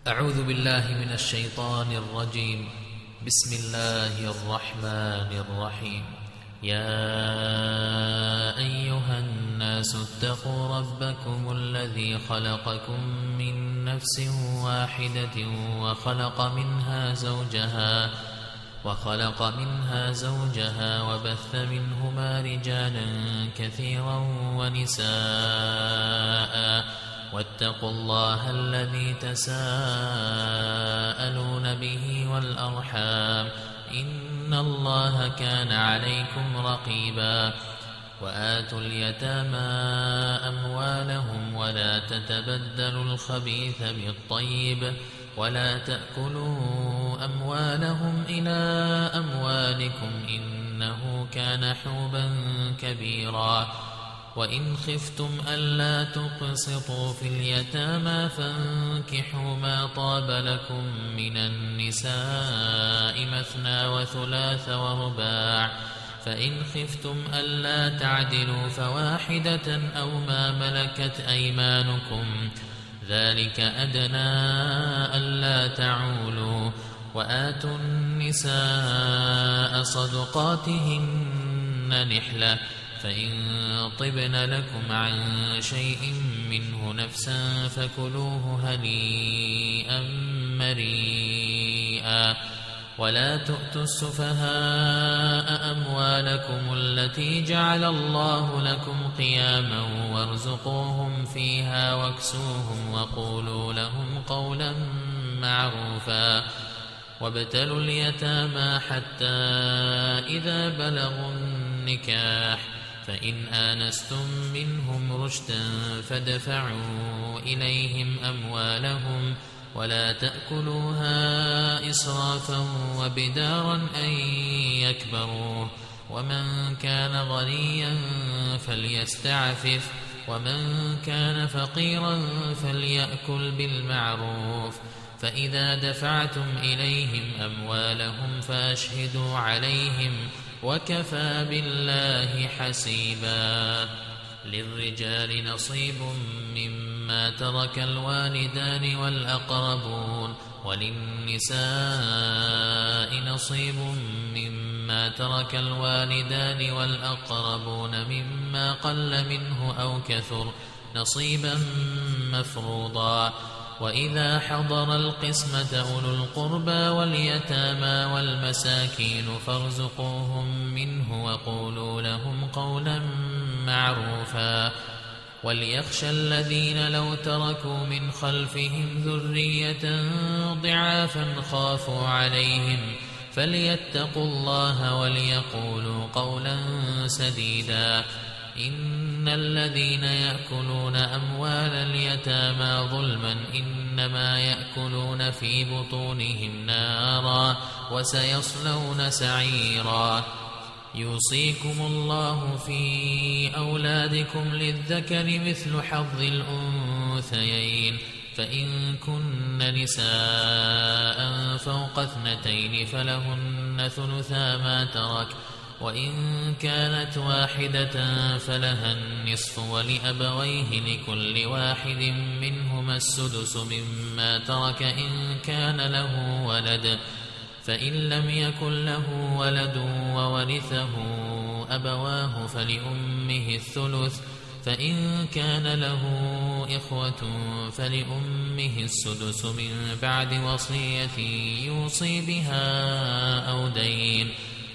أعوذ بالله من الشيطان الرجيم. بسم الله الرحمن الرحيم. يا أيها الناس اتقوا ربكم الذي خلقكم من نفس واحدة وخلق منها زوجها وبث منهما رجالا كثيرا ونساء واتقوا الله الذي تساءلون به والأرحام إن الله كان عليكم رقيبا. وآتوا اليتامى أموالهم ولا تتبدلوا الخبيث بالطيب ولا تأكلوا أموالهم إلى أموالكم إنه كان حوبا كبيرا. وإن خفتم ألا تقسطوا في اليتامى فانكحوا ما طاب لكم من النساء مثنى وثلاث ورباع، فإن خفتم ألا تعدلوا فواحدة أو ما ملكت أيمانكم ذلك أدنى ألا تعولوا. وآتوا النساء صدقاتهن نحلة، فإن طبن لكم عن شيء منه نفسا فكلوه هنيئا مريئا. ولا تؤتوا السفهاء أموالكم التي جعل الله لكم قياما وارزقوهم فيها واكسوهم وقولوا لهم قولا معروفا. وابتلوا اليتامى حتى إذا بلغوا النكاح فإن آنستم منهم رشدا فادفعوا إليهم أموالهم ولا تأكلوها إسرافا وبدارا أن يكبروا. ومن كان غنيا فليستعفف ومن كان فقيرا فليأكل بالمعروف. فإذا دفعتم إليهم أموالهم فأشهدوا عليهم وكفى بالله حسيبا. للرجال نصيب مما ترك الوالدان والأقربون وللنساء نصيب مما ترك الوالدان والأقربون مما قل منه أو كثر نصيبا مفروضا. وإذا حضر القسمة أولو القربى واليتامى والمساكين فارزقوهم منه وقولوا لهم قولا معروفا. وليخشى الذين لو تركوا من خلفهم ذرية ضعافا خافوا عليهم فليتقوا الله وليقولوا قولا سديدا. إن الذين يأكلون أموال اليتامى ظلما إنما يأكلون في بطونهم نارا وسيصلون سعيرا. يوصيكم الله في أولادكم للذكر مثل حظ الأنثيين، فإن كن نساء فوق 2 فلهن ثلثا ما ترك، وإن كانت واحدة فلها النصف ولأبويه لكل واحد منهما السدس مما ترك إن كان له ولد، فإن لم يكن له ولد وورثه أبواه فلأمه الثلث، فإن كان له إخوة فلأمه السدس من بعد وصية يوصي بها أو دين.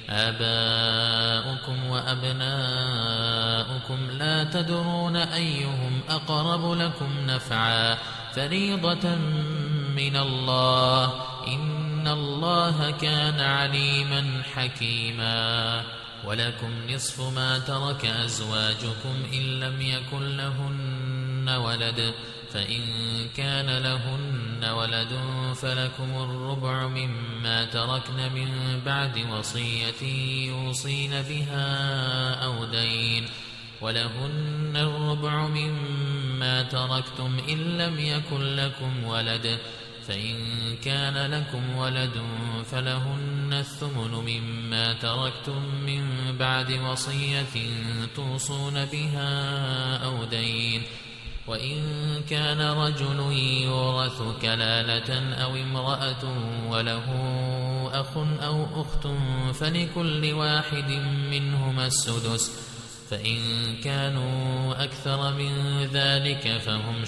آباؤكم وأبناؤكم لا تدرون أيهم أقرب لكم نفعا فريضة من الله إن الله كان عليما حكيما. ولكم نصف ما ترك أزواجكم إن لم يكن لهن ولد، فإن كان لهن ولد فلكم الربع مما تركن من بعد وصية يوصين بها أو دين. ولهن الربع مما تركتم إن لم يكن لكم ولد، فإن كان لكم ولد فلهن الثمن مما تركتم من بعد وصية توصون بها أو دين. وإن كان رجل يورث كلالة أو امرأة وله أخ أو أخت فلكل واحد منهما السدس، فإن كانوا أكثر من ذلك فهم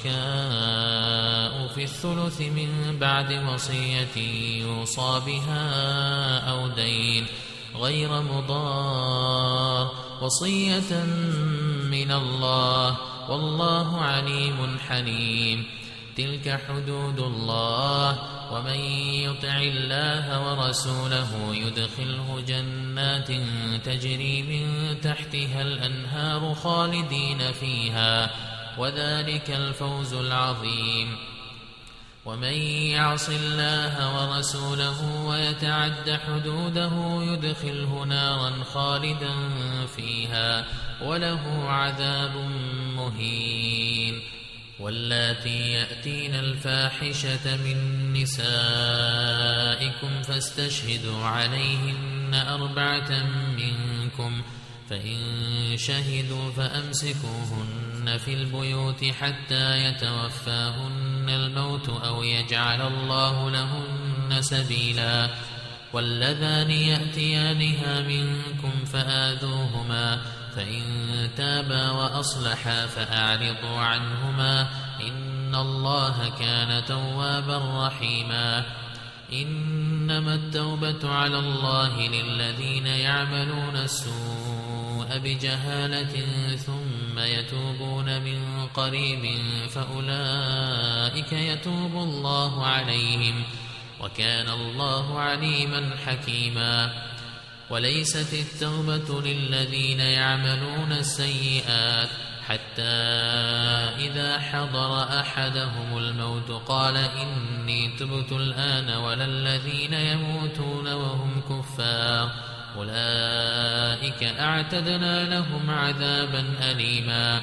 شركاء في الثلث من بعد وصية يوصى بها أو دين غير مضار، وصية من الله والله عليم حليم. تلك حدود الله، ومن يطع الله ورسوله يدخله جنات تجري من تحتها الأنهار خالدين فيها، وذلك الفوز العظيم. ومن يعص الله ورسوله ويتعد حدوده يدخله نارا خالدا فيها وله عذاب مهين. واللاتي يأتين الفاحشة من نسائكم فاستشهدوا عليهن 4 منكم، فإن شهدوا فأمسكوهن في البيوت حتى يتوفاهن الموت أو يجعل الله لهن سبيلا. واللذان يأتيانها منكم فآذوهما، فإن تابا وأصلحا فأعرضوا عنهما، إن الله كان توابا رحيما. إنما التوبة على الله للذين يعملون السوء بجهالة ثم يتوبون من قريب فأولئك يتوب الله عليهم، وكان الله عليما حكيما. وليست التوبة للذين يعملون السيئات حتى إذا حضر أحدهم الموت قال إني تبت الآن، ولا الذين يموتون وهم كفار أولئك أعتدنا لهم عذابا أليما.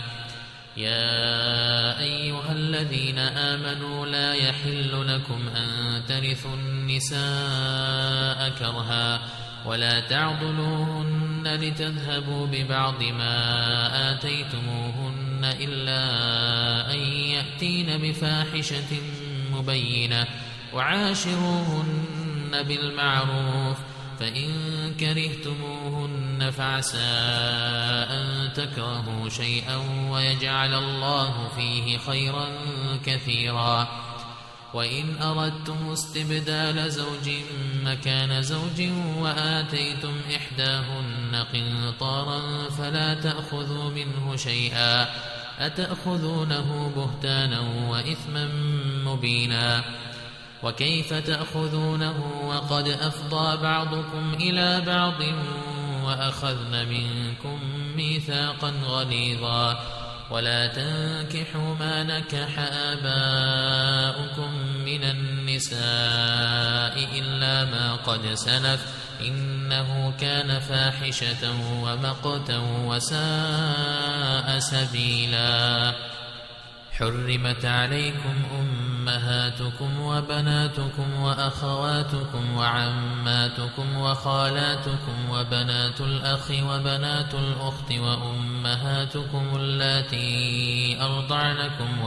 يا أيها الذين آمنوا لا يحل لكم أن ترثوا النساء كرها ولا تعضلوهن لتذهبوا ببعض ما آتيتموهن إلا أن يأتين بفاحشة مبينة، وعاشروهن بالمعروف، فإن كرهتموهن فعسى أن تكرهوا شيئا ويجعل الله فيه خيرا كثيرا. وإن أردتم استبدال زوج مكان زوج وآتيتم إحداهن قنطارا فلا تأخذوا منه شيئا، أتأخذونه بهتانا وإثما مبينا. وكيف تأخذونه وقد أفضى بعضكم إلى بعض وأخذن منكم ميثاقا غليظا. ولا تنكحوا ما نكح آباؤكم من النساء إلا ما قد سلف، إنه كان فاحشة ومقتا وساء سبيلا. حرمت عليكم أمهاتكم وبناتكم وأخواتكم وعماتكم وخالاتكم وبنات الأخ وبنات الأخت وأمهاتكم اللاتي أرضعنكم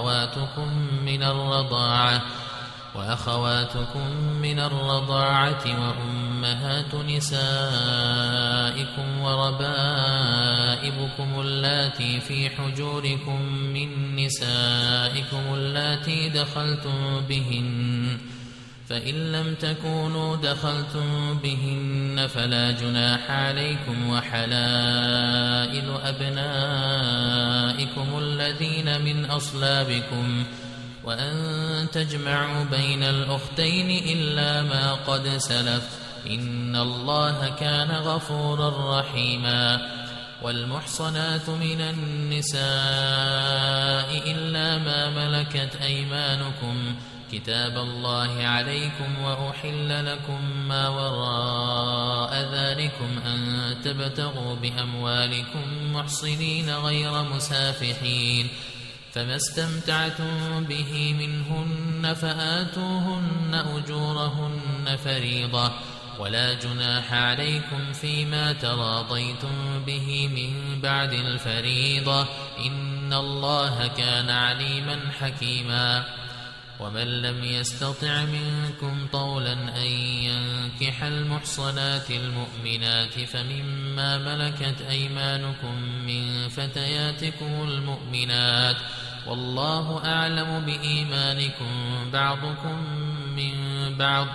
وأخواتكم من الرضاعة وأمهات نسائكم وربائبكم اللاتي في حجوركم من نسائكم اللاتي دخلتم بهن، فإن لم تكونوا دخلتم بهن فلا جناح عليكم، وحلائل أبنائكم الذين من أصلابكم، وأن تجمعوا بين الأختين إلا ما قد سلف، إن الله كان غفورا رحيما. والمحصنات من النساء إلا ما ملكت أيمانكم كتاب الله عليكم، وأحل لكم ما وراء ذلكم أن تبتغوا بأموالكم محصنين غير مسافحين، فما استمتعتم به منهن فآتوهن أجورهن فريضة، ولا جناح عليكم فيما تراضيتم به من بعد الفريضة، إن إن الله كان عليما حكيما ومن لم يستطع منكم طولا أن ينكح المحصنات المؤمنات فمما ملكت أيمانكم من فتياتكم المؤمنات والله أعلم بإيمانكم بعضكم من بعض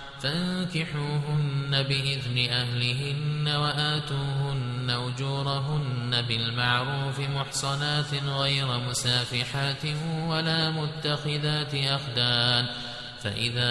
فانكحوهن بإذن أهلهن وآتوهن أجورهن بالمعروف محصنات غير مسافحات ولا متخذات أخدان فإذا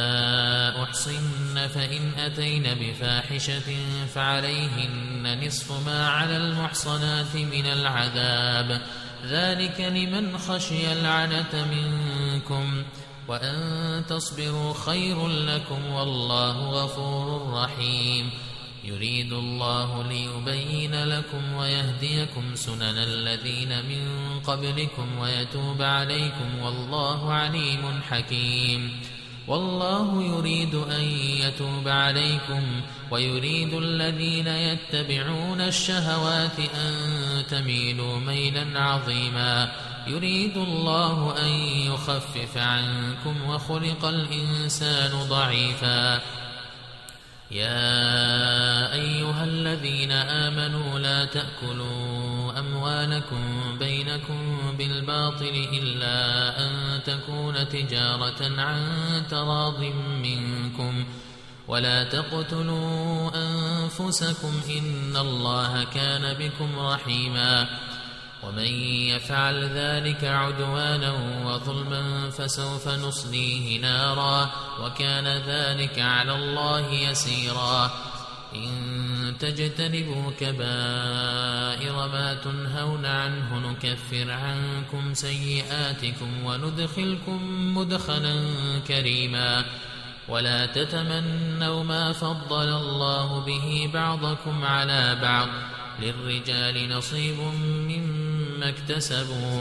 أحصن فإن أتين بفاحشة فعليهن نصف ما على المحصنات من العذاب ذلك لمن خشي العنة منكم وأن تصبروا خير لكم والله غفور رحيم يريد الله ليبين لكم ويهديكم سنن الذين من قبلكم ويتوب عليكم والله عليم حكيم والله يريد أن يتوب عليكم ويريد الذين يتبعون الشهوات أن تميلوا ميلا عظيما يريد الله أن يخفف عنكم وخلق الإنسان ضعيفا يا أيها الذين آمنوا لا تأكلوا أموالكم بينكم بالباطل إلا أن تكون تجارة عن تراض منكم ولا تقتلوا أنفسكم إن الله كان بكم رحيما ومن يفعل ذلك عدوانا وظلما فسوف نصليه نارا وكان ذلك على الله يسيرا إن تجتنبوا كبائر ما تنهون عنه نكفر عنكم سيئاتكم وندخلكم مدخلا كريما ولا تتمنوا ما فضل الله به بعضكم على بعض للرجال نصيب مما اكتسبوا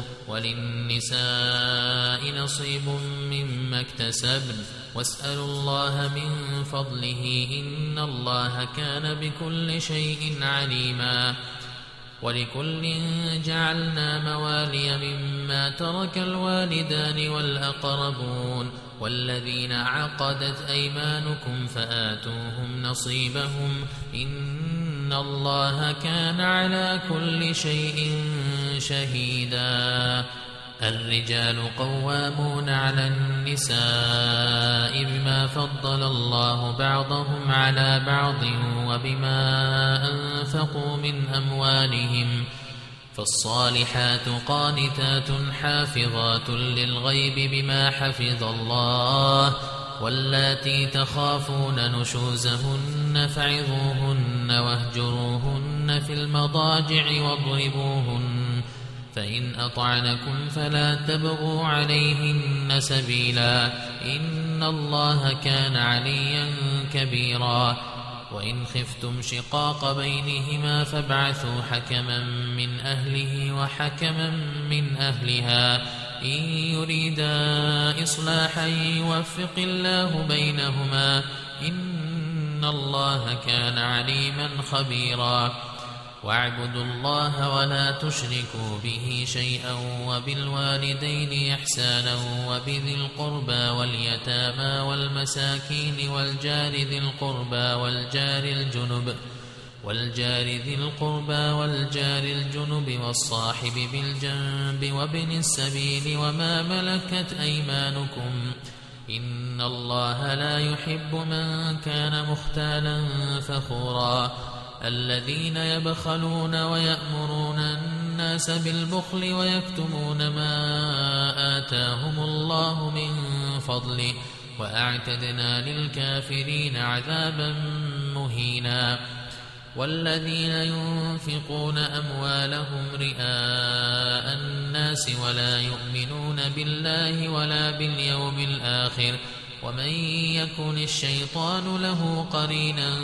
وللنساء نصيب مما اكتسبن واسألوا الله من فضله إن الله كان بكل شيء عليما ولكل جعلنا موالي مما ترك الوالدان والأقربون والذين عقدت أيمانكم فآتوهم نصيبهم إن الله كان على كل شيء شهيدا الرجال قوامون على النساء بما فضل الله بعضهم على بعض وبما أنفقوا من أموالهم فالصالحات قانتات حافظات للغيب بما حفظ الله واللاتي تخافون نشوزهن فعظوهن واهجروهن في المضاجع واضربوهن فإن أطعنكم فلا تبغوا عليهن سبيلا إن الله كان عليا كبيرا وإن خفتم شقاق بينهما فابعثوا حكما من أهله وحكما من أهلها إن يريدا إصلاحا يوفق الله بينهما إن الله كان عليما خبيرا واعبدوا الله ولا تشركوا به شيئا وبالوالدين إحسانا وبذي القربى واليتامى والمساكين والجار ذي القربى والجار الجنب والصاحب بالجنب وابن السبيل وما ملكت أيمانكم إن الله لا يحب من كان مختالا فخورا الذين يبخلون ويأمرون الناس بالبخل ويكتمون ما آتاهم الله من فضله وأعتدنا للكافرين عذابا مهينا والذين ينفقون أموالهم رئاء الناس ولا يؤمنون بالله ولا باليوم الآخر ومن يكن الشيطان له قرينا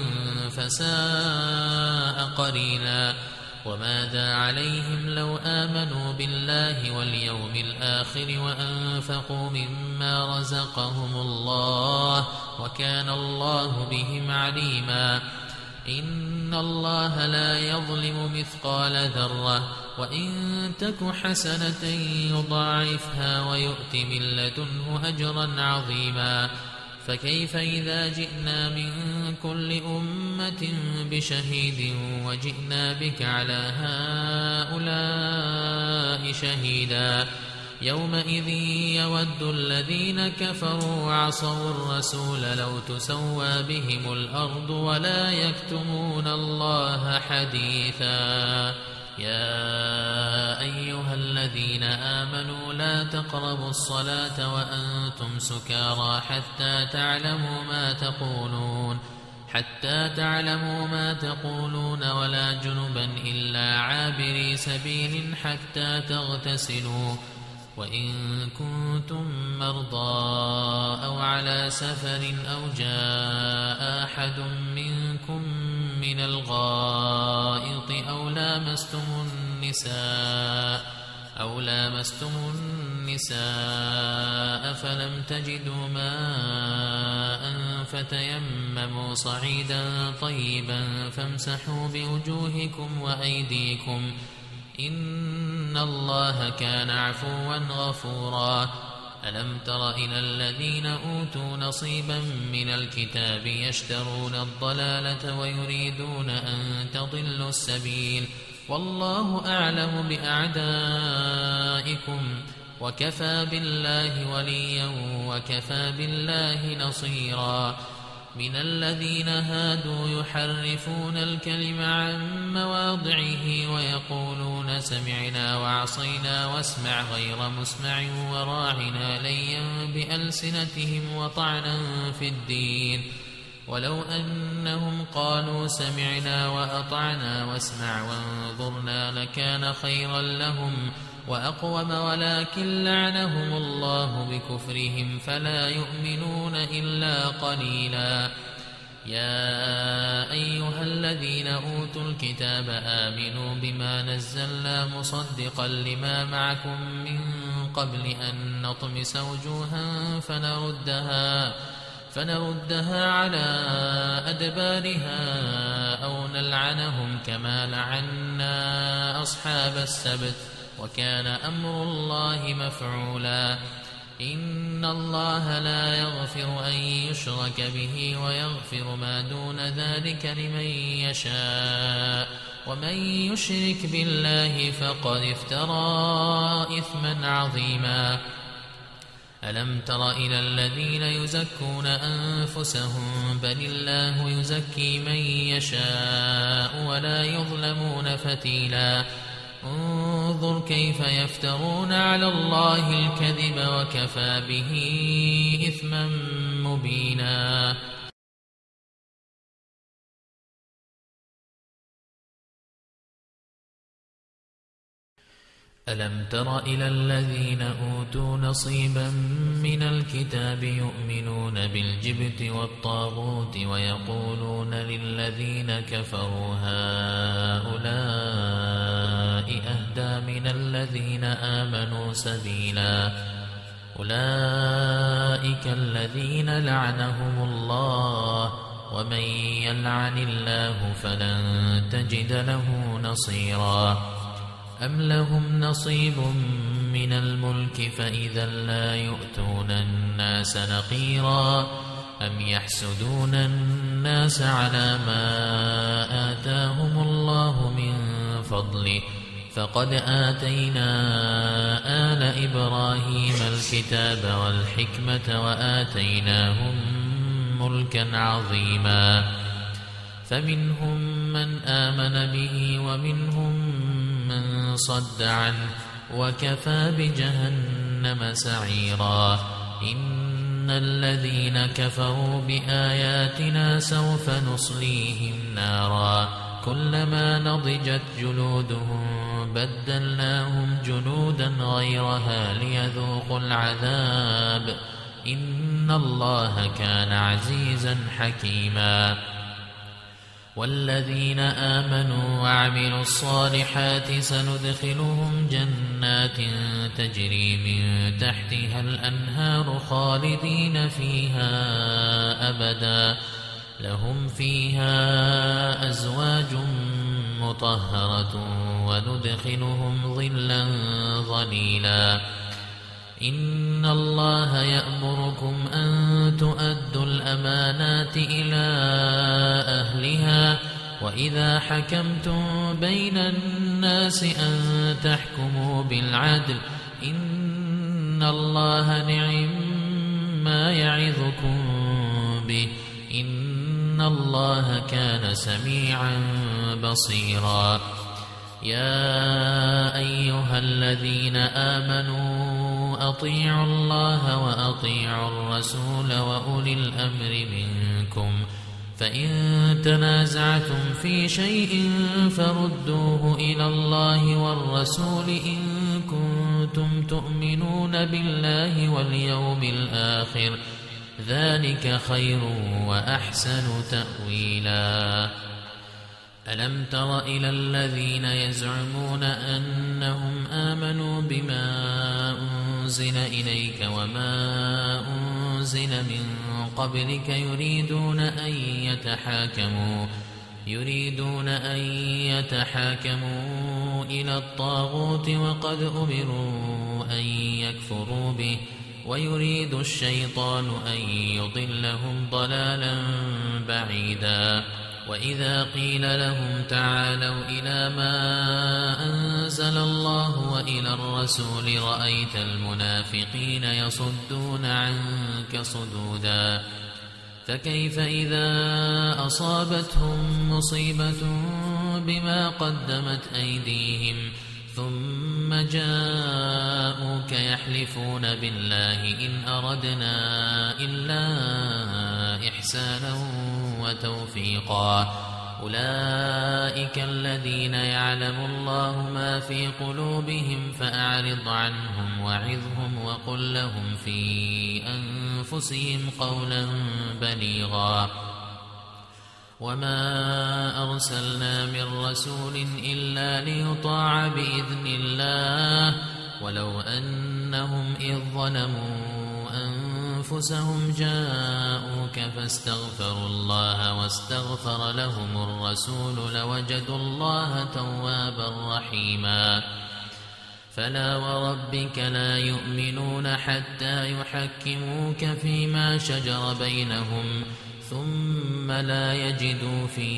فساء قرينا وماذا عليهم لو آمنوا بالله واليوم الآخر وأنفقوا مما رزقهم الله وكان الله بهم عليما إن الله لا يظلم مثقال ذرة وإن تك حسنة يضاعفها ويؤت من لدنه أجرا عظيما فكيف إذا جئنا من كل أمة بشهيد وجئنا بك على هؤلاء شهيدا يومئذ يود الذين كفروا وعصوا الرسول لو تسوى بهم الأرض ولا يكتمون الله حديثا يا أيها الذين آمنوا لا تقربوا الصلاة وأنتم سكارى حتى تعلموا ما تقولون ولا جنبا إلا عابري سبيل حتى تغتسلوا وإن كنتم مرضى أو على سفر أو جاء أحد منكم من الغائط أو لامستم النساء فلم تجدوا ماء فتيمموا صعيدا طيبا فامسحوا بوجوهكم وأيديكم إن الله كان عفوا غفورا ألم تر إلى الذين أوتوا نصيبا من الكتاب يشترون الضلالة ويريدون أن تضلوا السبيل والله أعلم بأعدائكم وكفى بالله وليا وكفى بالله نصيرا من الذين هادوا يحرفون الكلم عن مواضعه ويقولون سمعنا وعصينا واسمع غير مسمع وراعنا ليا بألسنتهم وطعنا في الدين ولو أنهم قالوا سمعنا وأطعنا واسمع وانظرنا لكان خيرا لهم وأقوم ولكن لعنهم الله بكفرهم فلا يؤمنون إلا قليلا يا أيها الذين أوتوا الكتاب آمنوا بما نزلنا مصدقا لما معكم من قبل أن نطمس وجوها فنردها على أدبارها أو نلعنهم كما لعنا أصحاب السبت وكان أمر الله مفعولا إن الله لا يغفر أن يشرك به ويغفر ما دون ذلك لمن يشاء ومن يشرك بالله فقد افترى إثما عظيما ألم تر إلى الذين يزكون أنفسهم بل الله يزكي من يشاء ولا يظلمون فتيلا انظر كيف يفترون على الله الكذب وكفى به إثما مبينا ألم تر إلى الذين أوتوا نصيبا من الكتاب يؤمنون بالجبت والطاغوت ويقولون للذين كفروا هؤلاء أهدى من الذين آمنوا سبيلا أولئك الذين لعنهم الله ومن يلعن الله فلن تجد له نصيرا أم لهم نصيب من الملك فإذا لا يؤتون الناس نقيرا أم يحسدون الناس على ما آتاهم الله من فضله فقد آتينا آل إبراهيم الكتاب والحكمة وآتيناهم ملكا عظيما فمنهم من آمن به ومنهم من صد عنه وكفى بجهنم سعيرا إن الذين كفروا بآياتنا سوف نصليهم نارا كلما نضجت جلودهم بدلناهم جلودا غيرها ليذوقوا العذاب إن الله كان عزيزا حكيما والذين آمنوا وعملوا الصالحات سندخلهم جنات تجري من تحتها الأنهار خالدين فيها أبدا لهم فيها أزواج مطهرة وندخلهم ظلا ظليلا إن الله يأمركم أن تؤدوا الأمانات إلى أهلها وإذا حكمتم بين الناس أن تحكموا بالعدل إن الله نعم ما يعظكم به إن الله كان سميعا بصيرا يا أيها الذين آمنوا أطيعوا الله وأطيعوا الرسول وأولي الأمر منكم فإن تنازعتم في شيء فردوه إلى الله والرسول إن كنتم تؤمنون بالله واليوم الآخر ذلك خير وأحسن تأويلا ألم تر إلى الذين يزعمون أنهم آمنوا بما أنزل إليك وما أنزل من قبلك يريدون أن يتحاكموا إلى الطاغوت وقد أمروا أن يكفروا به ويريد الشيطان أن يضلهم ضلالا بعيدا وإذا قيل لهم تعالوا إلى ما أنزل الله وإلى الرسول رأيت المنافقين يصدون عنك صدودا فكيف إذا أصابتهم مصيبة بما قدمت أيديهم ثم جاءوك يحلفون بالله إن أردنا إلا إحسانا وتوفيقا أولئك الذين يعلم الله ما في قلوبهم فأعرض عنهم وعظهم وقل لهم في أنفسهم قولا بليغا وما أرسلنا من رسول إلا ليطاع بإذن الله ولو أنهم إذ ظلموا أنفسهم جاءوك فاستغفروا الله واستغفر لهم الرسول لوجدوا الله توابا رحيما فلا وربك لا يؤمنون حتى يحكموك فيما شجر بينهم ثم لا يجدوا في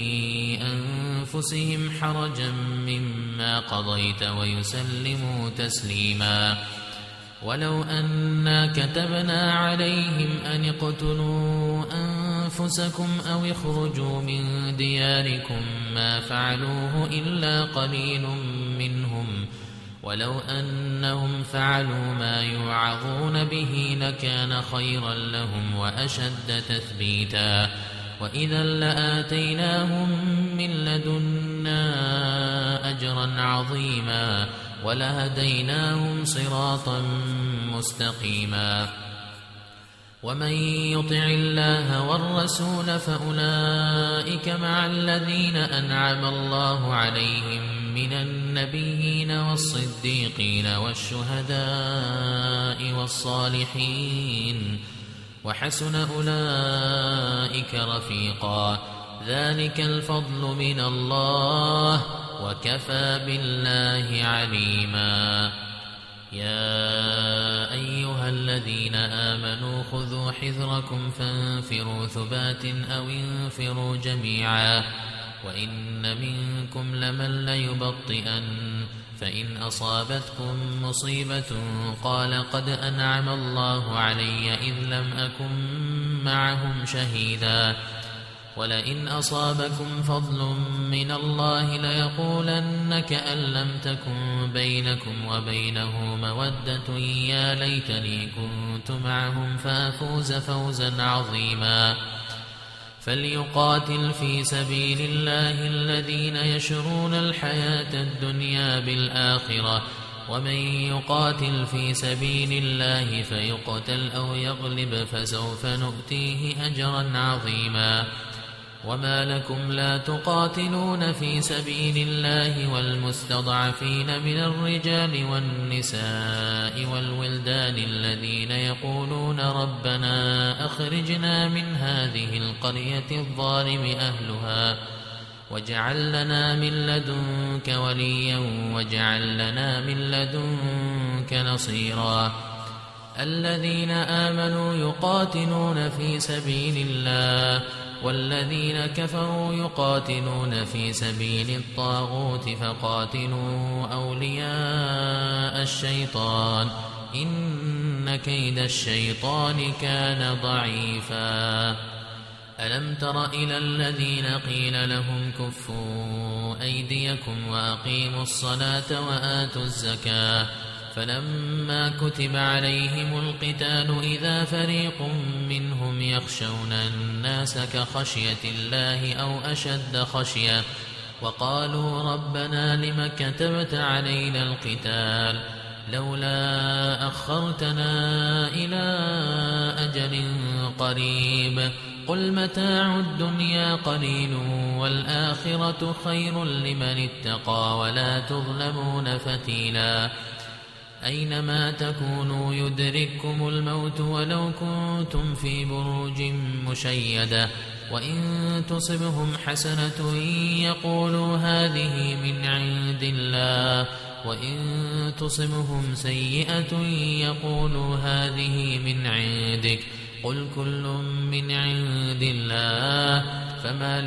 أنفسهم حرجا مما قضيت ويسلموا تسليما ولو أنا كتبنا عليهم أن اقتلوا أنفسكم أو اخرجوا من دياركم ما فعلوه إلا قليل منهم ولو أنهم فعلوا ما يوعظون به لكان خيرا لهم وأشد تثبيتا وإذا لآتيناهم من لدنا أجرا عظيما ولهديناهم صراطا مستقيما ومن يطع الله والرسول فأولئك مع الذين أنعم الله عليهم من النبيين والصديقين والشهداء والصالحين وحسن أولئك رفيقا ذلك الفضل من الله وكفى بالله عليما يا أيها الذين آمنوا خذوا حذركم فانفروا ثبات أو انفروا جميعا وإن منكم لمن ليبطئن فإن أصابتكم مصيبة قال قد أنعم الله علي إذ لم أكن معهم شهيدا ولئن أصابكم فضل من الله ليقولن كأن لم تكن بينكم وبينه مودة يا ليتني كنت معهم فأفوز فوزا عظيما فليقاتل في سبيل الله الذين يشرون الحياة الدنيا بالآخرة ومن يقاتل في سبيل الله فيقتل أو يغلب فسوف نؤتيه أجرا عظيما وما لكم لا تقاتلون في سبيل الله والمستضعفين من الرجال والنساء والولدان الذين يقولون ربنا أخرجنا من هذه القرية الظالم أهلها واجعل لنا من لدنك وليا واجعل لنا من لدنك نصيرا الذين آمنوا يقاتلون في سبيل الله والذين كفروا يقاتلون في سبيل الطاغوت فقاتلوا أولياء الشيطان إن كيد الشيطان كان ضعيفا ألم تر إلى الذين قيل لهم كفوا أيديكم وأقيموا الصلاة وآتوا الزكاة فلما كتب عليهم القتال إذا فريق منهم يخشون الناس كخشية الله أو أشد خشية وقالوا ربنا لم كتبت علينا القتال لولا أخرتنا إلى أجل قريب قل متاع الدنيا قليل والآخرة خير لمن اتقى ولا تظلمون فتيلا أينما تكونوا يدرككم الموت ولو كنتم في بروج مشيدة وإن تصبهم حسنة يقولوا هذه من عند الله وإن تصبهم سيئة يقولوا هذه من عندك قل كل من عند الله فما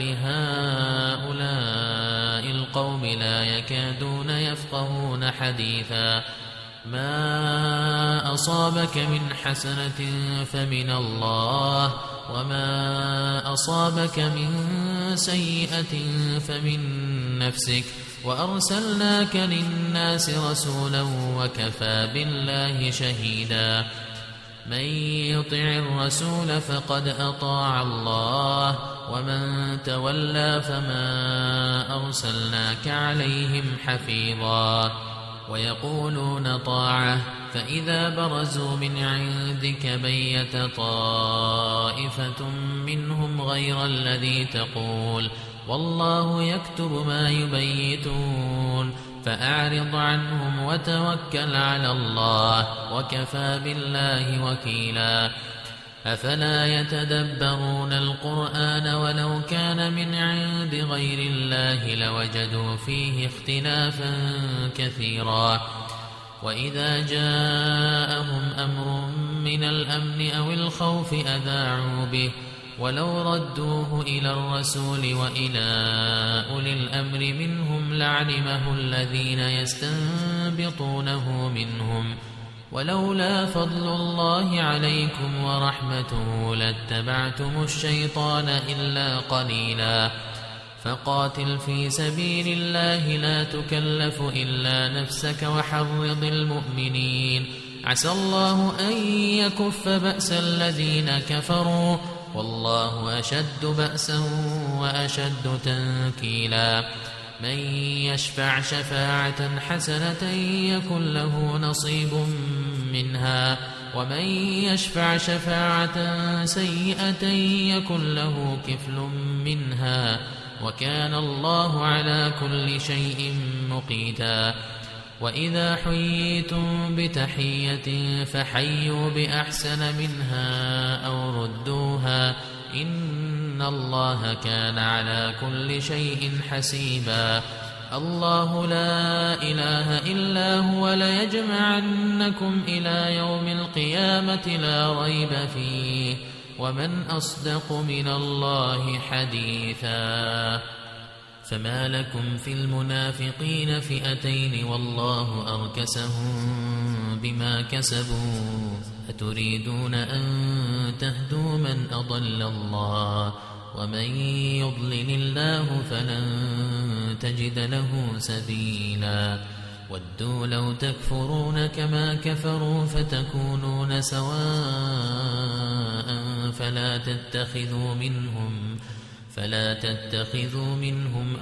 لهؤلاء القوم لا يكادون يفقهون حديثا ما أصابك من حسنة فمن الله وما أصابك من سيئة فمن نفسك وأرسلناك للناس رسولا وكفى بالله شهيدا من يطع الرسول فقد أطاع الله ومن تولى فما أرسلناك عليهم حفيظا ويقولون طاعة فإذا برزوا من عندك بيت طائفة منهم غير الذي تقول والله يكتب ما يبيتون فأعرض عنهم وتوكل على الله وكفى بالله وكيلا أفلا يتدبرون القرآن ولو كان من عند غير الله لوجدوا فيه اختلافا كثيرا وإذا جاءهم أمر من الأمن أو الخوف أذاعوا به ولو ردوه إلى الرسول وإلى أولي الأمر منهم لعلمه الذين يستنبطونه منهم ولولا فضل الله عليكم ورحمته لاتبعتم الشيطان إلا قليلا فقاتل في سبيل الله لا تكلف إلا نفسك وحرض المؤمنين عسى الله أن يكف بأس الذين كفروا والله أشد بأسا وأشد تنكيلا من يشفع شفاعة حسنة يكن له نصيب منها ومن يشفع شفاعة سيئة يكن له كفل منها وكان الله على كل شيء مقيتا وإذا حييتم بتحية فحيوا بأحسن منها أو ردوها إن الله كان على كل شيء حسيبا الله لا إله إلا هو ليجمعنكم إلى يوم القيامة لا ريب فيه ومن أصدق من الله حديثا فما لكم في المنافقين فئتين والله أركسهم بما كسبوا أتريدون أن تهدوا من أضل الله ومن يضلل الله فلن تجد له سبيلا ودوا لو تكفرون كما كفروا فتكونون سواء فلا تتخذوا منهم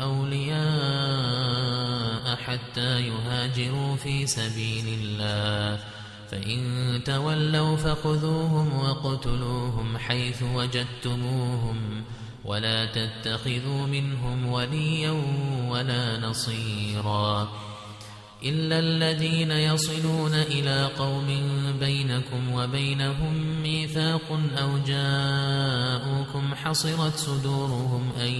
أولياء حتى يهاجروا في سبيل الله فإن تولوا فخذوهم واقتلوهم حيث وجدتموهم ولا تتخذوا منهم وليا ولا نصيرا إلا الذين يصلون إلى قوم بينكم وبينهم ميثاق أو جاءوكم حصرت صدورهم أن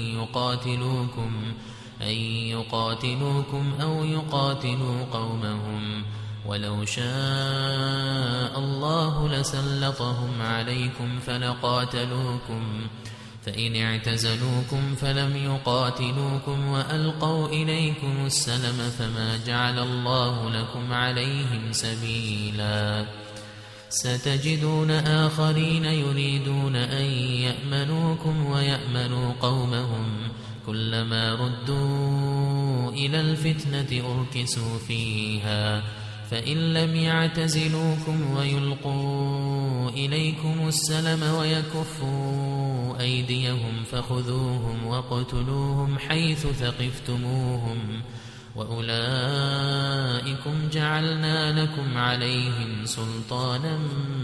يقاتلوكم أو يقاتلوا قومهم، ولو شاء الله لسلطهم عليكم فلقاتلوكم، فإن اعتزلوكم فلم يقاتلوكم وألقوا إليكم السلم فما جعل الله لكم عليهم سبيلا. ستجدون آخرين يريدون أن يأمنوكم ويأمنوا قومهم، كلما ردوا إلى الفتنة أركسوا فيها، فإن لم يعتزلوكم ويلقوا إليكم السلم ويكفوا أيديهم فخذوهم واقتلوهم حيث ثقفتموهم، وأولئكم جعلنا لكم عليهم سلطانا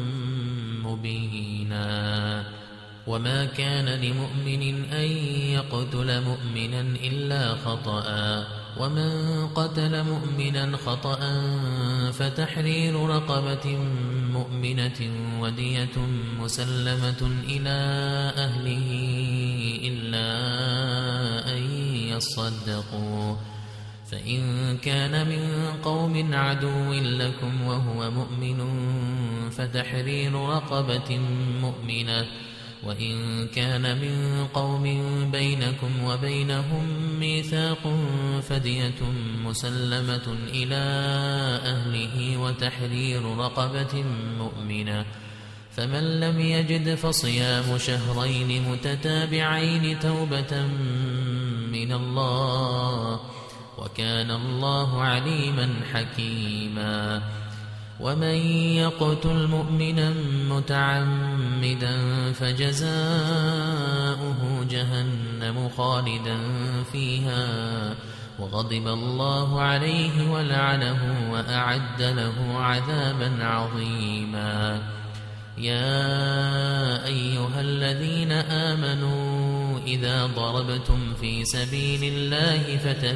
مبينا. وما كان لمؤمن أن يقتل مؤمنا إلا خطأ، ومن قتل مؤمنا خطأ فتحرير رقبة مؤمنة ودية مسلمة إلى أهله إلا أن يصدقوا، فإن كان من قوم عدو لكم وهو مؤمن فتحرير رقبة مؤمنة، وإن كان من قوم بينكم وبينهم ميثاق فدية مسلمة إلى أهله وتحرير رقبة مؤمنة، فمن لم يجد فصيام شهرين متتابعين توبة من الله، وكان الله عليما حكيما. ومن يقتل مؤمنا متعمدا فجزاؤه جهنم خالدا فيها وغضب الله عليه ولعنه وأعد له عذابا عظيما. يا أيها الذين آمنوا إذا ضربتم في سبيل الله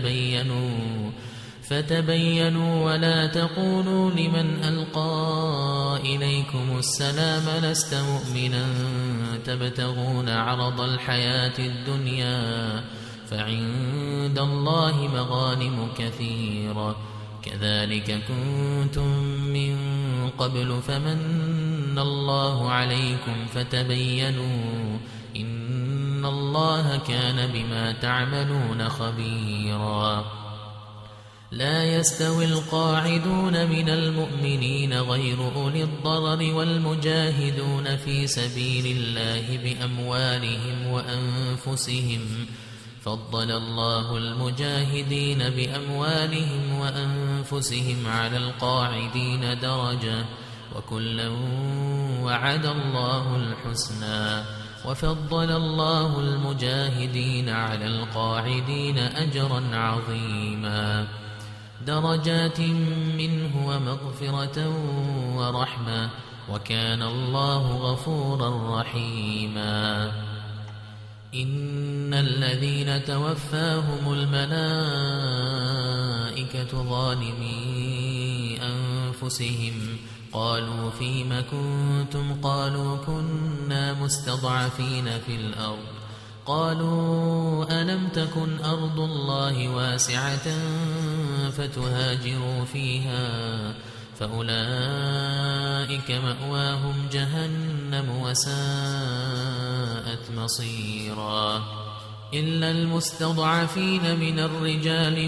فتبينوا ولا تقولوا لمن ألقى إليكم السلام لست مؤمنا تبتغون عرض الحياة الدنيا فعند الله مغانم كثيرة كذلك كنتم من قبل فمن الله عليكم فتبينوا إن الله كان بما تعملون خبيرا. لا يستوي القاعدون من المؤمنين غير أولي الضرر والمجاهدون في سبيل الله بأموالهم وأنفسهم، فضل الله المجاهدين بأموالهم وأنفسهم على القاعدين درجة، وكلا وعد الله الحسنى، وفضل الله المجاهدين على القاعدين أجرا عظيما، درجات منه ومغفرة ورحمة، وكان الله غفورا رحيما. إن الذين توفاهم الملائكة ظالمي أنفسهم قالوا فيم كنتم قالوا كنا مستضعفين في الأرض قالوا ألم تكن أرض الله واسعة فتهاجروا فيها فأولئك مأواهم جهنم وساءت مصيرا. إلا المستضعفين من الرجال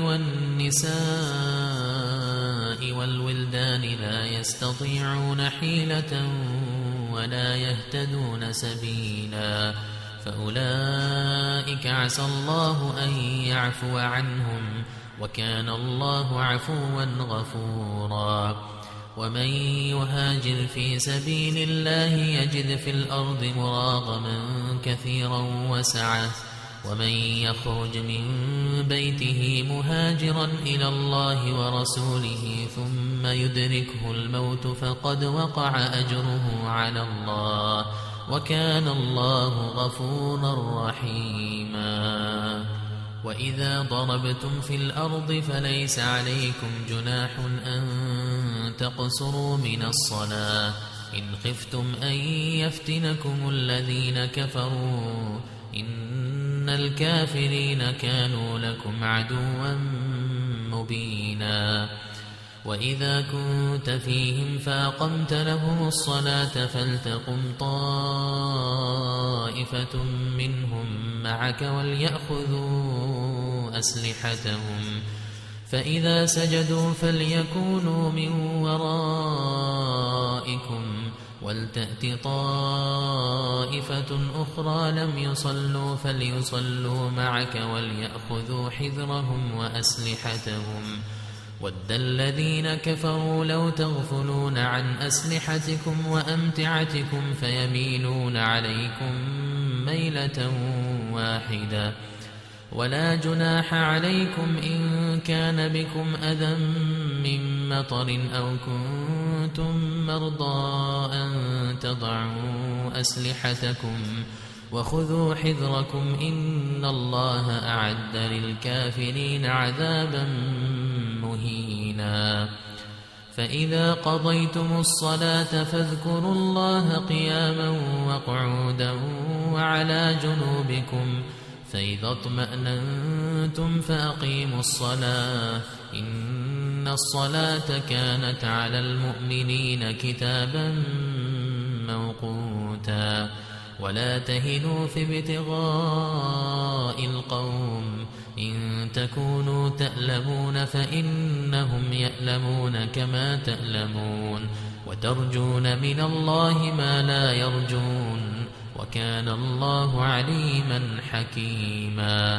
والنساء والولدان لا يستطيعون حيلة ولا يهتدون سبيلا فأولئك عسى الله أن يعفو عنهم وكان الله عفوا غفورا. ومن يهاجر في سبيل الله يجد في الأرض مراغما كثيرا وسعة ومن يخرج من بيته مهاجرا إلى الله ورسوله ثم يدركه الموت فقد وقع أجره على الله وكان الله غفورا رحيما. وإذا ضربتم في الأرض فليس عليكم جناح أن تقصروا من الصلاة إن خفتم أن يفتنكم الذين كفروا إن الكافرين كانوا لكم عدوا مبينا وإذا كنت فيهم فأقمت لهم الصلاة فلتقم طائفة منهم معك وليأخذوا أسلحتهم فإذا سجدوا فليكونوا من ورائكم ولتأت طائفة أخرى لم يصلوا فليصلوا معك وليأخذوا حذرهم وأسلحتهم ود الذين كفروا لو تغفلون عن أسلحتكم وأمتعتكم فيميلون عليكم ميلة واحدة ولا جناح عليكم إن كان بكم أذى من مطر أو كنتم مرضى أن تضعوا أسلحتكم وخذوا حذركم إن الله أعد للكافرين عذابا مهينا فإذا قضيتم الصلاة فاذكروا الله قياما وقعودا وعلى جنوبكم فإذا اطمأننتم فأقيموا الصلاة إن الصلاة كانت على المؤمنين كتابا موقوتا ولا تهنوا في ابتغاء القوم إن تكونوا تألمون فإنهم يألمون كما تألمون وترجون من الله ما لا يرجون وكان الله عليما حكيما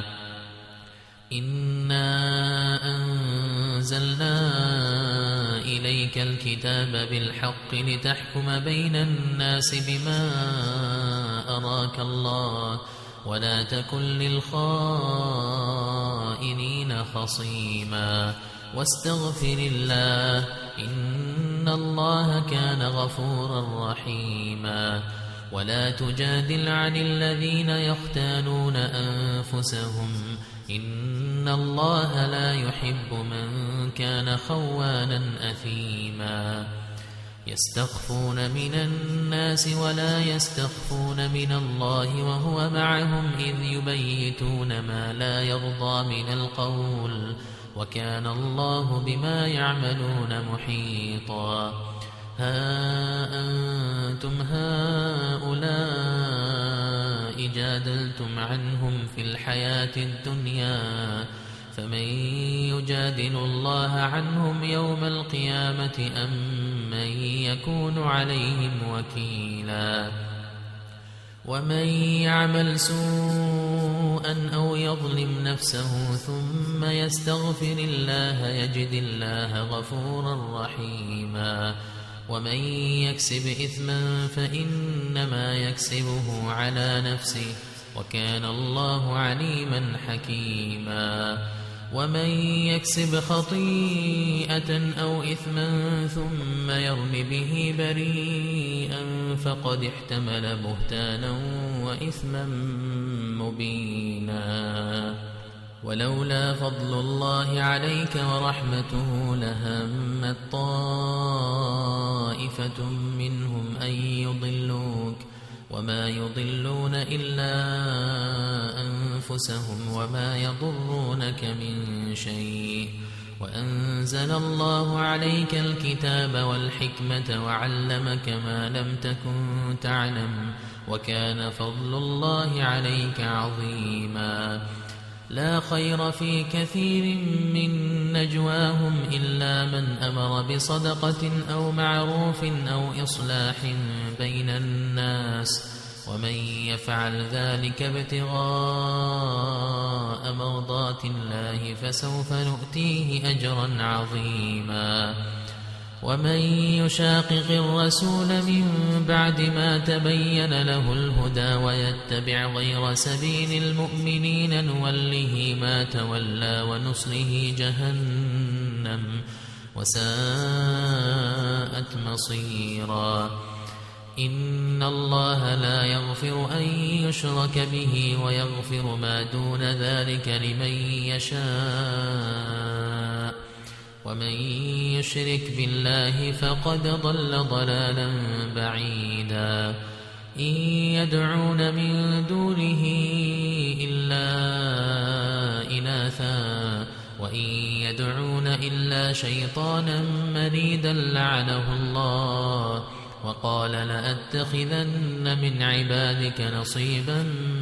إنا أنزلنا إليك الكتاب بالحق لتحكم بين الناس بما أراك الله ولا تكن للخائنين خصيما واستغفر الله إن الله كان غفورا رحيما ولا تجادل عن الذين يختانون أنفسهم إن الله لا يحب من كان خوانا أثيما يستخفون من الناس ولا يستخفون من الله وهو معهم إذ يبيتون ما لا يرضى من القول وكان الله بما يعملون محيطا ها أنتم هؤلاء جادلتم عنهم في الحياة الدنيا فمن يجادل الله عنهم يوم القيامة أم من يكون عليهم وكيلا ومن يعمل سوءا أو يظلم نفسه ثم يستغفر الله يجد الله غفورا رحيما ومن يكسب إثما فإنما يكسبه على نفسه وكان الله عليما حكيما ومن يكسب خطيئة أو إثما ثم يرم به بريئا فقد احتمل بهتانا وإثما مبينا ولولا فضل الله عليك ورحمته لهمت طائفة منهم أن يضلوك وما يضلون إلا أنفسهم وما يضرونك من شيء وأنزل الله عليك الكتاب والحكمة وعلمك ما لم تكن تعلم وكان فضل الله عليك عظيما لا خير في كثير من نجواهم إلا من أمر بصدقة أو معروف أو إصلاح بين الناس ومن يفعل ذلك ابتغاء مرضات الله فسوف نؤتيه أجرا عظيما ومن يشاقق الرسول من بعد ما تبين له الهدى ويتبع غير سبيل المؤمنين نوله ما تولى ونصله جهنم وساءت مصيرا إن الله لا يغفر أن يشرك به ويغفر ما دون ذلك لمن يشاء ومن يشرك بالله فقد ضل ضلالا بعيدا إن يدعون من دونه إلا إناثا وإن يدعون إلا شيطانا مريدا لعنه الله وقال لأتخذن من عبادك نصيبا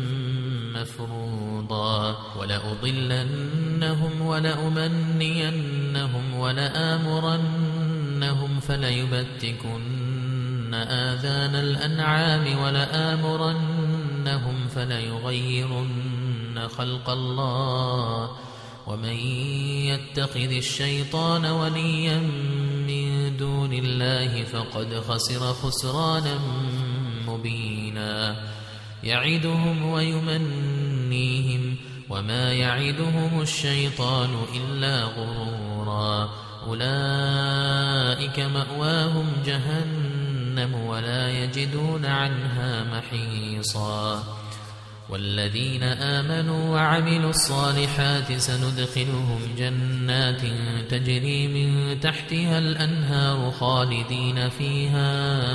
مفروضا ولأضلنهم ولأمنينهم ولآمرنهم فليبتكن آذان الأنعام ولآمرنهم فليغيرن خلق الله ومن يتخذ الشيطان وليا من دون الله فقد خسر خسرانا مبينا يعدهم ويمنيهم وما يعدهم الشيطان إلا غرورا أولئك مأواهم جهنم ولا يجدون عنها محيصا والذين آمنوا وعملوا الصالحات سندخلهم جنات تجري من تحتها الأنهار خالدين فيها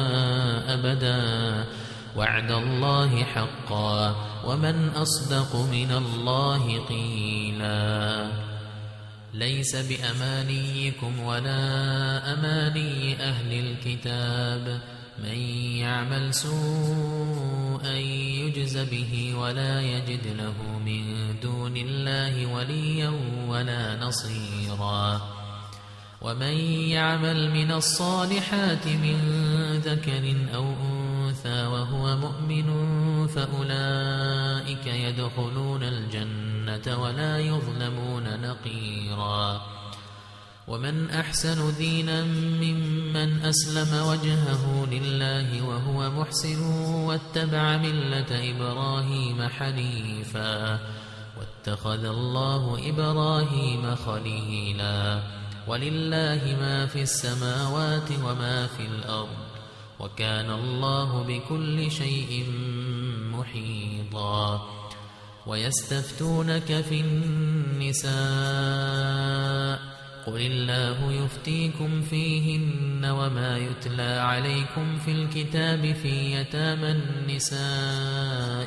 أبدا وعد الله حقا ومن أصدق من الله قيلا ليس بأمانيكم ولا أماني أهل الكتاب من يعمل سوءا يجز به ولا يجد له من دون الله وليا ولا نصيرا ومن يعمل من الصالحات من ذكر أو أنثى وهو مؤمن فأولئك يدخلون الجنة ولا يظلمون نقيرا ومن أحسن دينا ممن أسلم وجهه لله وهو محسن واتبع ملة إبراهيم حنيفا واتخذ الله إبراهيم خليلا ولله ما في السماوات وما في الأرض وكان الله بكل شيء محيطا ويستفتونك في النساء قل الله يفتيكم فيهن وما يتلى عليكم في الكتاب في يتامى النساء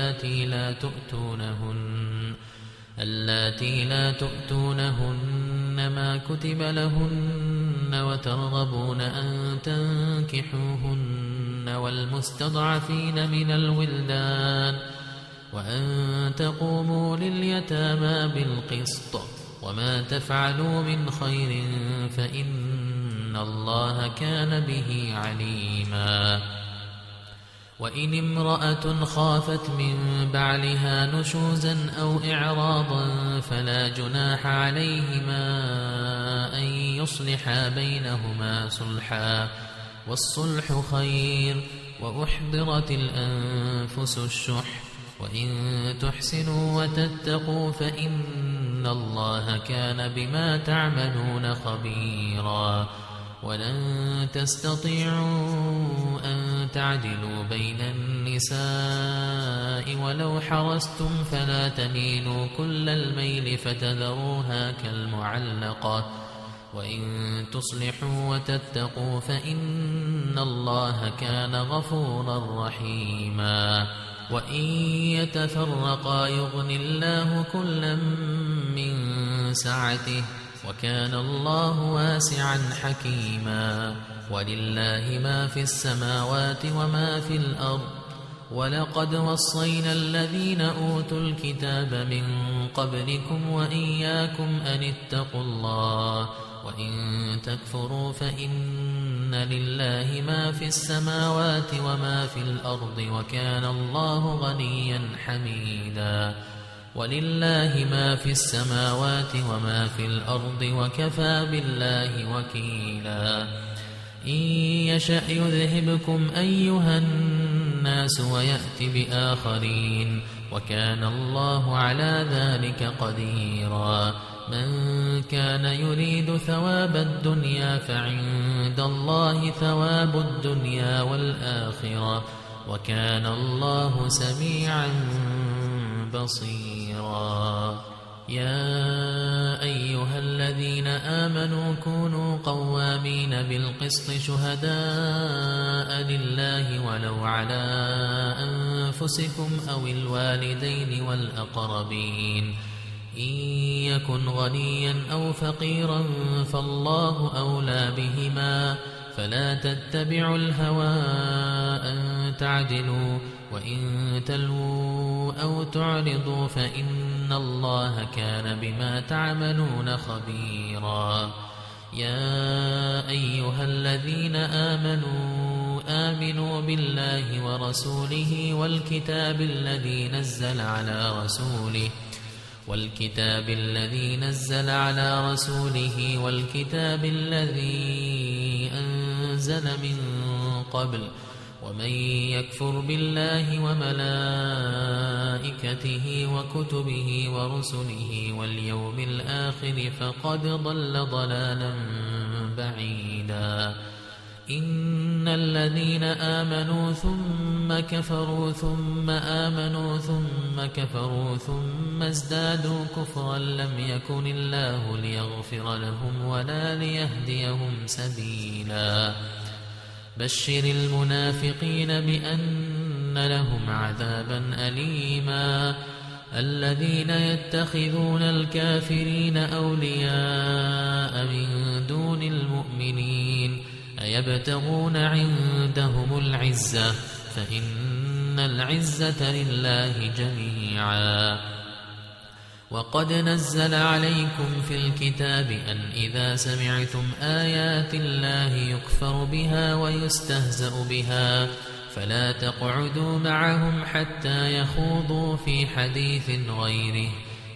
اللاتي لا تؤتونهن ما كتب لهن وترغبون أن تنكحوهن والمستضعفين من الولدان وأن تقوموا لليتامى بالقسط وما تفعلوا من خير فإن الله كان به عليما وإن امرأة خافت من بعلها نشوزا أو إعراضا فلا جناح عليهما أن يصلحا بينهما صلحا والصلح خير وأحضرت الأنفس الشح وإن تحسنوا وتتقوا فإن الله كان بما تعملون خبيرا ولن تستطيعوا أن تعدلوا بين النساء ولو حرصتم فلا تميلوا كل الميل فتذروها كالمعلقة وإن تصلحوا وتتقوا فإن الله كان غفورا رحيما وإن يتفرقا يغن الله كلا من سعته وكان الله واسعا حكيما ولله ما في السماوات وما في الأرض ولقد وصينا الذين أوتوا الكتاب من قبلكم وإياكم أن اتقوا الله وإن تكفروا فإن لله ما في السماوات وما في الأرض وكان الله غنيا حميدا ولله ما في السماوات وما في الأرض وكفى بالله وكيلا إن يشأ يذهبكم أيها الناس ويأت بآخرين وكان الله على ذلك قديرا من كان يريد ثواب الدنيا فعند الله ثواب الدنيا والآخرة وكان الله سميعا بصيرا يا أيها الذين الذين آمنوا كونوا قوامين بالقسط شهداء لله ولو على أنفسكم أو الوالدين والأقربين إن يكن غنيا أو فقيرا فالله أولى بهما فلا تتبعوا الهوى أن تعدلوا وإن تلووا أو تعرضوا فإن الله كان بما تعملون خبيرا. يا أيها الذين آمنوا بالله ورسوله والكتاب الذي نزل على رسوله والكتاب الذي أنزل من قبل ومن يكفر بالله وملائكته وكتبه ورسله واليوم الآخر فقد ضل ضلالا بعيدا. إن الذين آمنوا ثم كفروا ثم آمنوا ثم كفروا ثم ازدادوا كفرا لم يكن الله ليغفر لهم ولا ليهديهم سبيلا. بشر المنافقين بأن لهم عذابا أليما. الذين يتخذون الكافرين أولياء من دون المؤمنين أيبتغون عندهم العزة فإن العزة لله جميعا. وقد نزل عليكم في الكتاب أن إذا سمعتم آيات الله يكفر بها ويستهزأ بها فلا تقعدوا معهم حتى يخوضوا في حديث غيره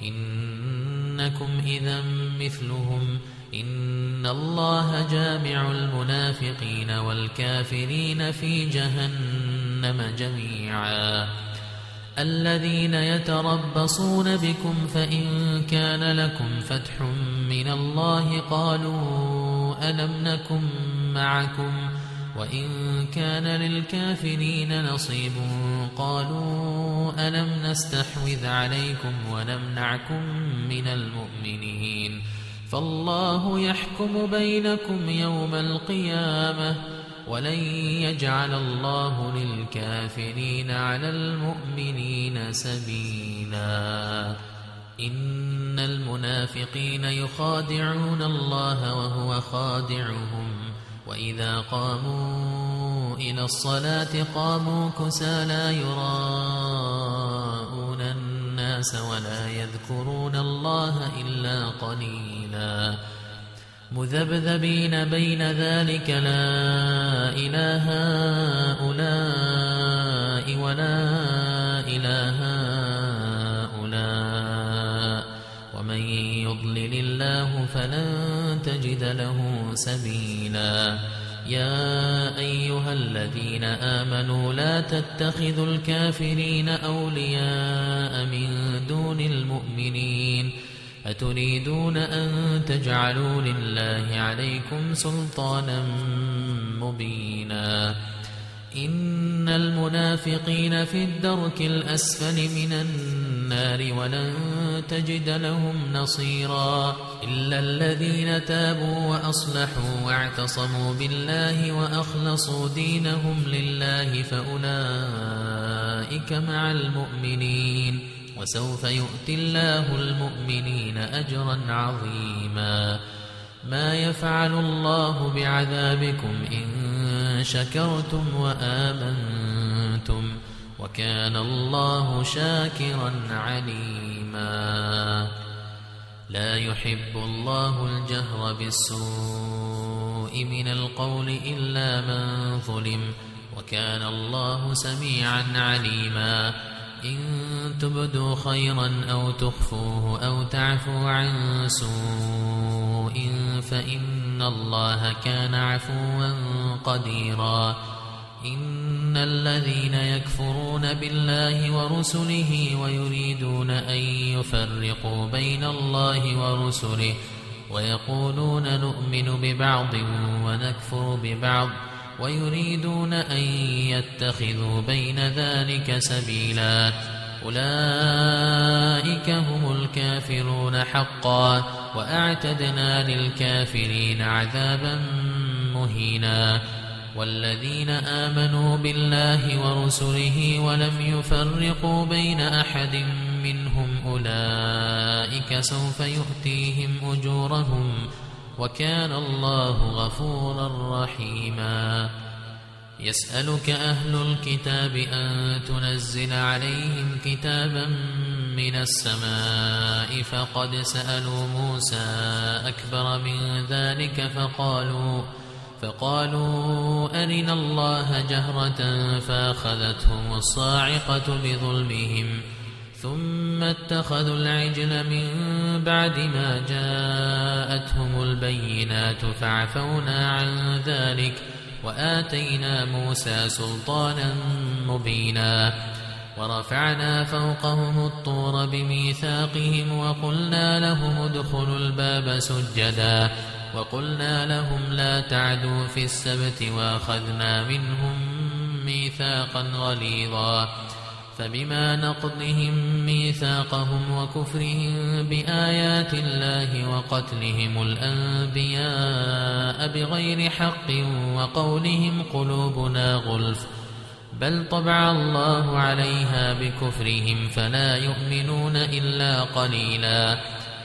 إنكم إذا مثلهم إن الله جامع المنافقين والكافرين في جهنم جميعا. الذين يتربصون بكم فإن كان لكم فتح من الله قالوا ألم نكن معكم وإن كان للكافرين نصيب قالوا ألم نستحوذ عليكم ونمنعكم من المؤمنين فالله يحكم بينكم يوم القيامة ولن يجعل الله للكافرين على المؤمنين سبيلا. إن المنافقين يخادعون الله وهو خادعهم وإذا قاموا إلى الصلاة قاموا كسالى يراءون الناس ولا يذكرون الله إلا قليلا. مذبذبين بين ذلك لا إله هؤلاء ولا إله هؤلاء ومن يضلل الله فلن تجد له سبيلا. يا أيها الذين آمنوا لا تتخذوا الكافرين أولياء من دون المؤمنين أتريدون أن تجعلوا لله عليكم سلطانا مبينا. إن المنافقين في الدرك الأسفل من النار ولن تجد لهم نصيرا إلا الذين تابوا وأصلحوا واعتصموا بالله وأخلصوا دينهم لله فأولئك مع المؤمنين وسوف يؤتي الله المؤمنين أجرا عظيما. ما يفعل الله بعذابكم إن شكرتم وآمنتم وكان الله شاكرا عليما. لا يحب الله الجهر بالسوء من القول إلا من ظلم وكان الله سميعا عليما. إن تبدوا خيرا أو تخفوه أو تعفوا عن سوء فإن الله كان عفوا قديرا. إن الذين يكفرون بالله ورسله ويريدون أن يفرقوا بين الله ورسله ويقولون نؤمن ببعض ونكفر ببعض ويريدون أن يتخذوا بين ذلك سبيلا أولئك هم الكافرون حقا وأعتدنا للكافرين عذابا مهينا والذين آمنوا بالله ورسله ولم يفرقوا بين أحد منهم أولئك سوف يؤتيهم أجورهم وكان الله غفورا رحيما يسألك أهل الكتاب أن تنزل عليهم كتابا من السماء فقد سألوا موسى أكبر من ذلك فقالوا أرنا الله جهرة فأخذتهم الصاعقة بظلمهم ثم اتخذوا العجل من بعد ما جاءتهم البينات فعفونا عن ذلك وآتينا موسى سلطانا مبينا ورفعنا فوقهم الطور بميثاقهم وقلنا لهم ادخلوا الباب سجدا وقلنا لهم لا تعدوا في السبت وأخذنا منهم ميثاقا غليظا فبما نقضهم ميثاقهم وكفرهم بآيات الله وقتلهم الأنبياء بغير حق وقولهم قلوبنا غلف بل طبع الله عليها بكفرهم فلا يؤمنون إلا قليلا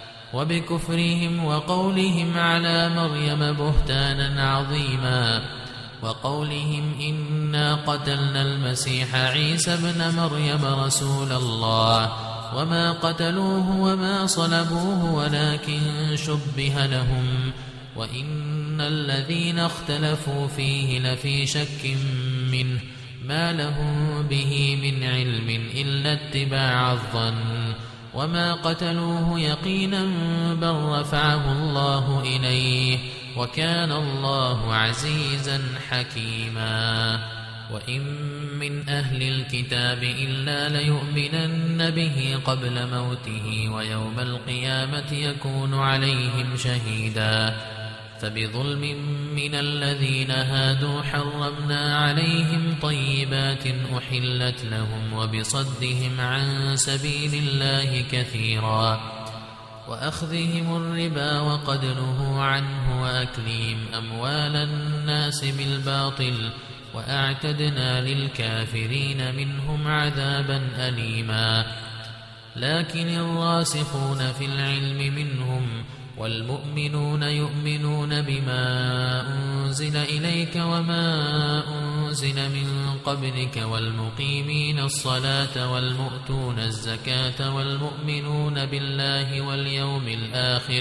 وبكفرهم وقولهم على مريم بهتانا عظيما وقولهم إنا قتلنا المسيح عيسى ابن مريم رسول الله وما قتلوه وما صلبوه ولكن شبه لهم وإن الذين اختلفوا فيه لفي شك منه ما لهم به من علم إلا اتباع الظن وما قتلوه يقينا بل رفعه الله إليه وكان الله عزيزا حكيما وإن من أهل الكتاب إلا ليؤمنن به قبل موته ويوم القيامة يكون عليهم شهيدا فبظلم من الذين هادوا حرمنا عليهم طيبات أحلت لهم وبصدهم عن سبيل الله كثيرا وأخذهم الربا وقد نهوا عنه وأكلهم أموال الناس بالباطل وأعتدنا للكافرين منهم عذابا أليما لكن الراسخون في العلم منهم والمؤمنون يؤمنون بما أنزل إليك وما أنزل من قبلك والمقيمين الصلاة والمؤتون الزكاة والمؤمنون بالله واليوم الآخر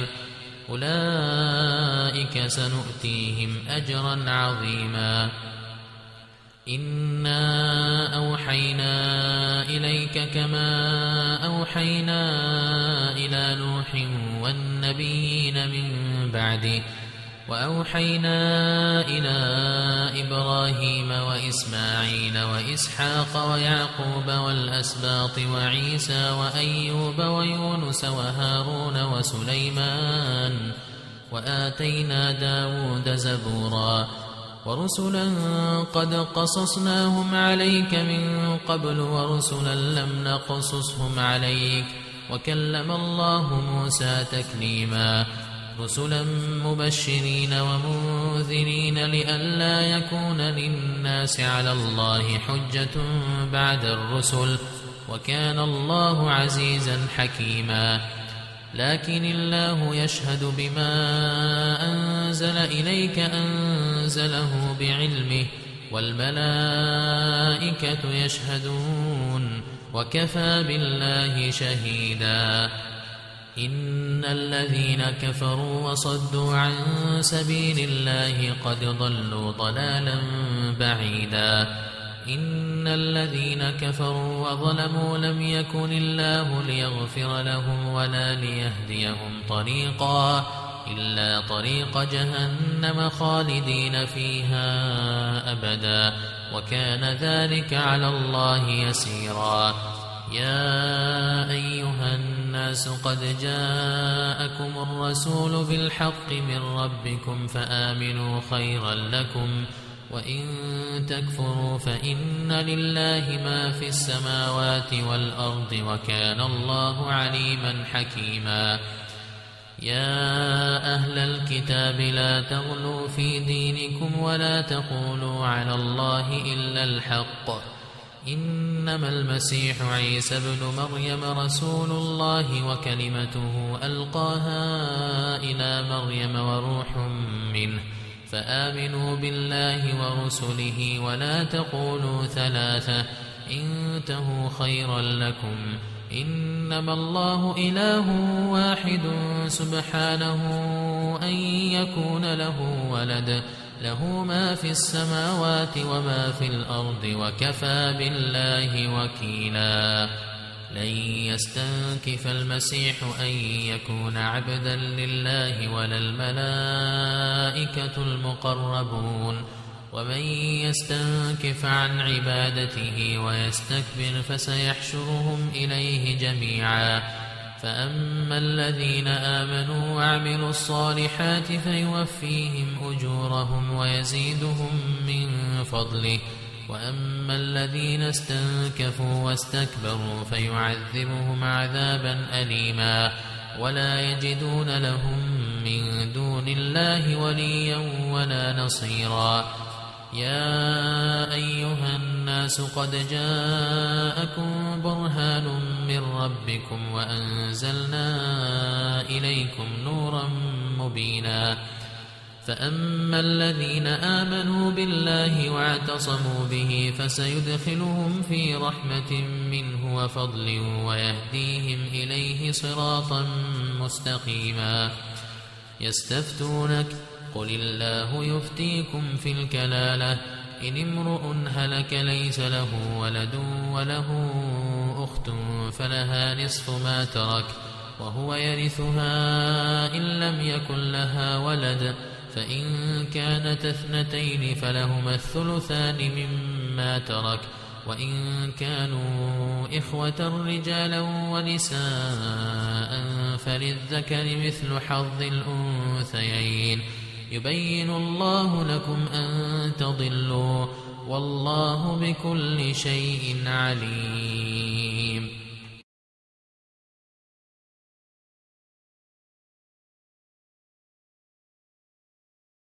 أولئك سنؤتيهم أجرا عظيما إنا أوحينا إليك كما أوحينا إلى نوح والنبيين من بعده وأوحينا إلى إبراهيم وإسماعيل وإسحاق ويعقوب والأسباط وعيسى وأيوب ويونس وهارون وسليمان وآتينا داود زبورا ورسلا قد قصصناهم عليك من قبل ورسلا لم نقصصهم عليك وكلم الله موسى تكليما رسلا مبشرين ومنذرين لئلا يكون للناس على الله حجة بعد الرسل وكان الله عزيزا حكيما لكن الله يشهد بما أنزل إليك أنزله بعلمه والملائكة يشهدون وكفى بالله شهيدا إن الذين كفروا وصدوا عن سبيل الله قد ضلوا ضلالا بعيدا إن الذين كفروا وظلموا لم يكن الله ليغفر لهم ولا ليهديهم طريقا إلا طريق جهنم خالدين فيها أبدا وكان ذلك على الله يسيرا يا أيها الناس قد جاءكم الرسول بالحق من ربكم فآمنوا خيرا لكم وإن تكفروا فإن لله ما في السماوات والأرض وكان الله عليما حكيما. يا أهل الكتاب لا تغلوا في دينكم ولا تقولوا على الله إلا الحق، إنما المسيح عيسى ابن مريم رسول الله وكلمته ألقاها إلى مريم وروح منه، فآمنوا بالله ورسله ولا تقولوا ثلاثة، انتهوا خيرا لكم، إنما الله إله واحد سبحانه أن يكون له ولد، له ما في السماوات وما في الأرض وكفى بالله وكيلا. لن يستنكف المسيح أن يكون عبدا لله ولا الملائكة المقربون، ومن يستنكف عن عبادته ويستكبر فسيحشرهم إليه جميعا. فأما الذين آمنوا وعملوا الصالحات فيوفيهم أجورهم ويزيدهم من فضله، وأما الذين استنكفوا واستكبروا فيعذبهم عذابا أليما ولا يجدون لهم من دون الله وليا ولا نصيرا. يا أيها الناس قد جاءكم برهان من ربكم وأنزلنا إليكم نورا مبينا. فأما الذين آمنوا بالله واعتصموا به فسيدخلهم في رحمة منه وفضل ويهديهم إليه صراطا مستقيما. يستفتونك قل الله يفتيكم في الكلالة، إن امرؤ هلك ليس له ولد وله أخت فلها نصف ما ترك وهو يرثها إن لم يكن لها ولد، فإن كانت اثنتين فلهما الثلثان مما ترك، وإن كانوا إخوة رجالا ونساء فللذكر مثل حظ الأنثيين. يبين الله لكم أن تضلوا والله بكل شيء عليم.